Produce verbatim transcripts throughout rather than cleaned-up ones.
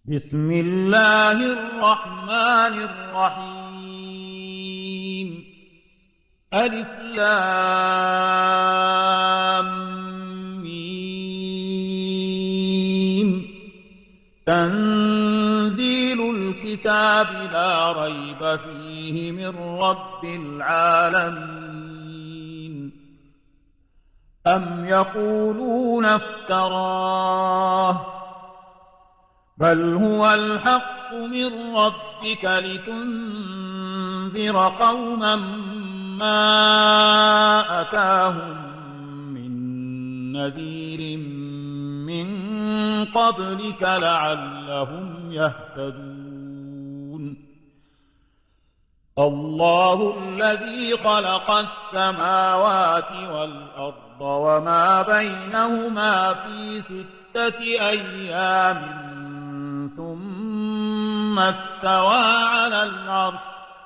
بسم الله الرحمن الرحيم. ألف لام ميم. تنزيل الكتاب لا ريب فيه من رب العالمين. أم يقولون افتراه بل هو الحق من ربك لتنذر قوما ما أتاهم من نذير من قبلك لعلهم يهتدون. الله الذي خلق السماوات والأرض وما بينهما في ستة أيام ثم استوى على العرش.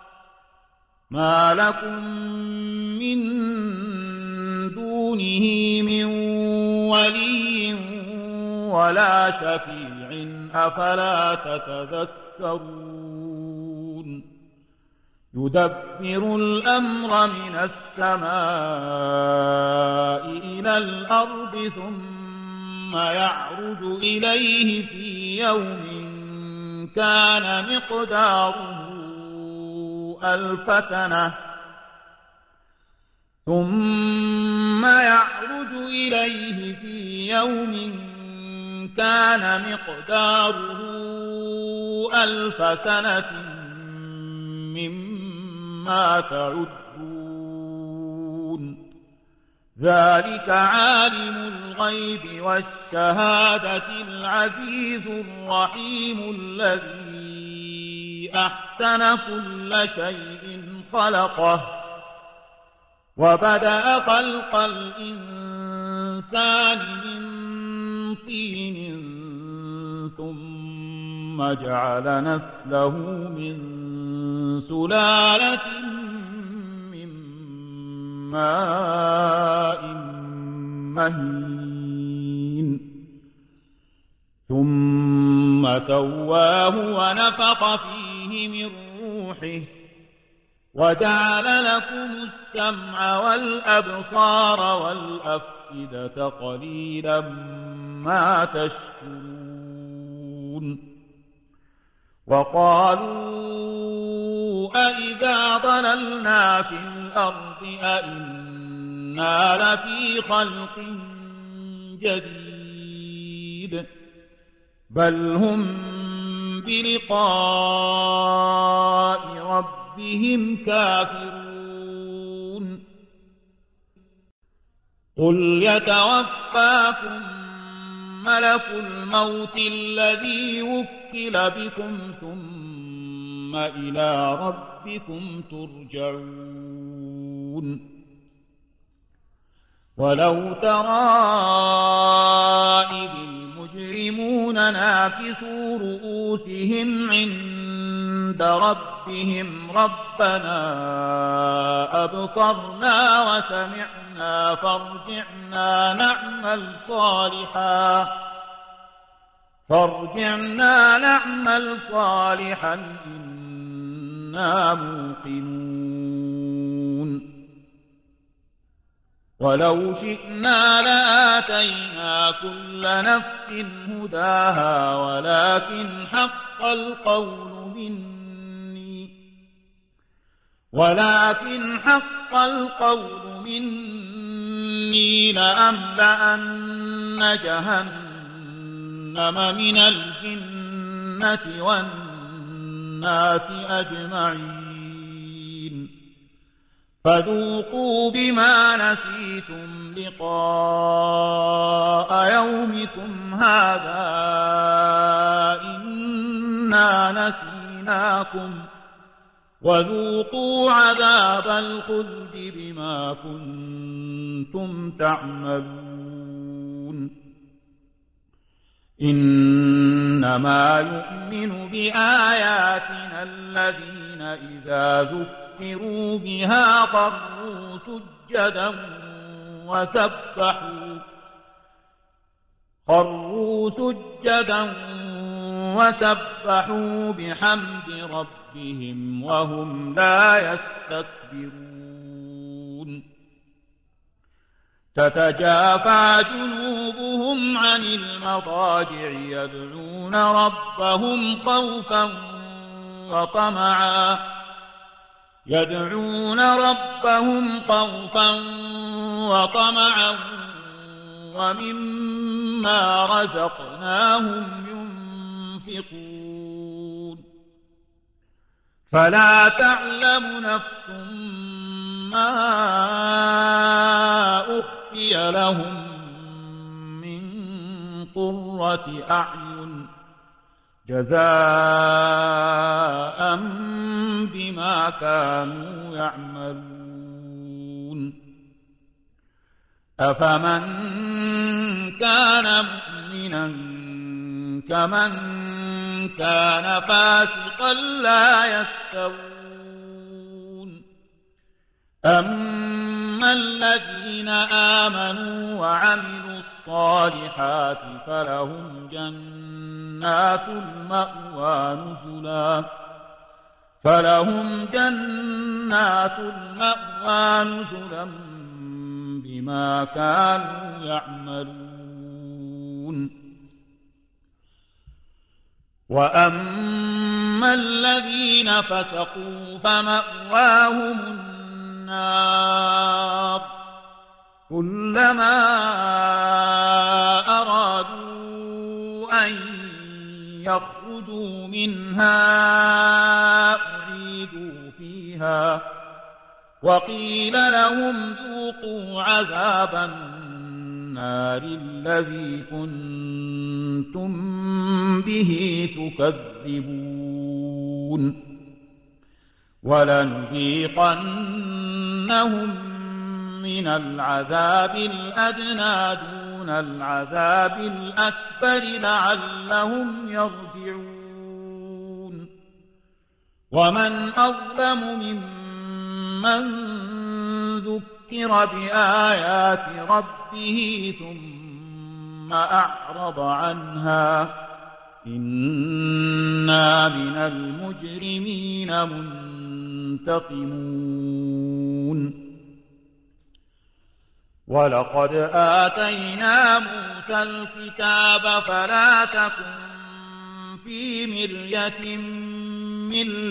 ما لكم من دونه من ولي ولا شفيع أفلا تتذكرون. يدبر الأمر من السماء إلى الأرض ثم يعرج إليه في يوم كان مقداره ألف سنة ثم يعرج إليه في يوم كان مقداره ألف سنة مما تعدون. ذلك عالم الغيب والشهادة العزيز الرحيم الذي أحسن كل شيء خلقه وبدأ خلق الإنسان من طين ثم جعل نسله من سلالة ماء مهين ثم سواه ونفخ فيه من روحه وجعل لكم السمع والأبصار والأفئدة قليلا ما تشكرون. وقالوا أئذا ضللنا في الأرض أئنا لفي خلق جديد بل هم بلقاء ربهم كافرون. قل يتوفاكم ملك الموت الذي وكل بكم ثم إلى ربكم ترجعون. ولو ترى إذ المجرمون ناكسوا رؤوسهم عند ربهم ربنا أبصرنا وسمعنا فارجعنا نعمل صالحا فارجعنا نعمل صالحا إنا موقنون. ولو شئنا لآتينا كل نفس هداها ولكن حق القول مني ولكن حق القول مني لأملأن جهنم من الجنة والناس أجمعين. فذوقوا بما نسيتم لقاء يومكم هذا إنا نسيناكم وذوقوا عذاب الخلد بما كنتم تعملون. إنما يؤمن بآياتنا الذين إذا ذكروا بها خروا سجدا وسبحوا خروا سجدا وسبحوا بحمد ربهم وهم لا يستكبرون تتجافى جنوبهم عن المضاجع يدعون ربهم خوفا وطمعا يدعون ربهم خوفا وطمعا ومما رزقناهم ينفقون فلا تعلم نفس ما أخفي لهم من قرة أعين جزاء بما كانوا يعملون أفمن كان مؤمنا كمن كان فاسقا لا يستوون أما الذين آمنوا وعملوا الصالحات فلهم جنات المأوى نزلا فلهم جنات المأوى نزلا بما كانوا يعملون وأما الذين فسقوا فمأواهم النار كلما أرادوا أن يخرجوا منها أعيدوا فيها وقيل لهم ذوقوا عذاب النار الذي كنتم به تكذبون ولنذيقنهم من العذاب الأدنى دون العذاب الأكبر لعلهم يرجعون ومن أظلم ممن ذكر بآيات ربه ثم أعرض عنها إنا من المجرمين منتقمون ولقد آتينا موسى الكتاب فلا تكن في مرية من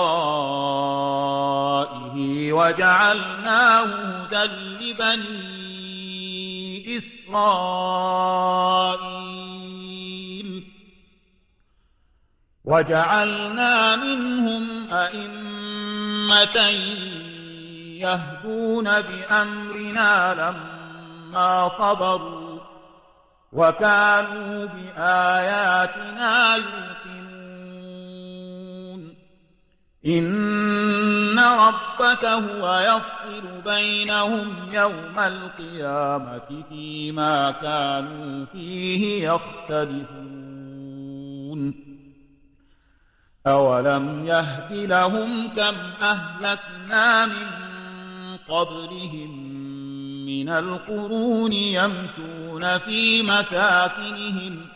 لقائه وجعلناه هدى لبني إسرائيل وجعلنا منهم أئمة يهدون بأمرنا لما صبروا وكانوا بآياتنا يوقنون إن ربك هو يفصل بينهم يوم القيامة فيما كانوا فيه يختلفون أولم يهد لهم كم أهلكنا من قبلهم من القرون يمشون في مساكنهم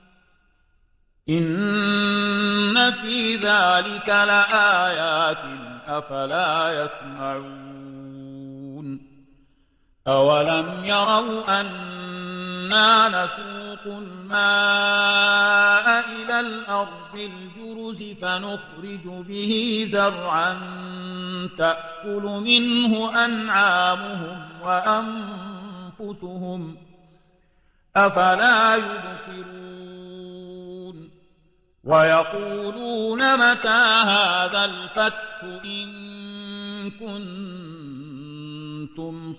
إن في ذلك لآيات أفلا يسمعون أولم يروا أنا نسوق الماء إلى الأرض الجرز فنخرج به زرعا تأكل منه أنعامهم وأنفسهم أفلا يبصرون ويقولون متى هذا الفتح إن كنتم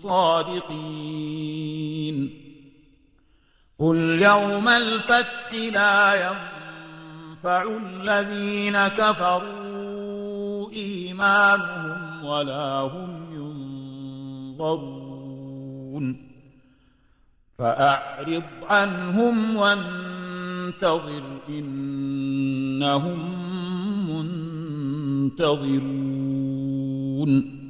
صادقين قل يوم الفتح لا ينفع الذين كفروا إيمانهم ولا هم ينظرون فأعرض عنهم وانتظر إنهم منتظرون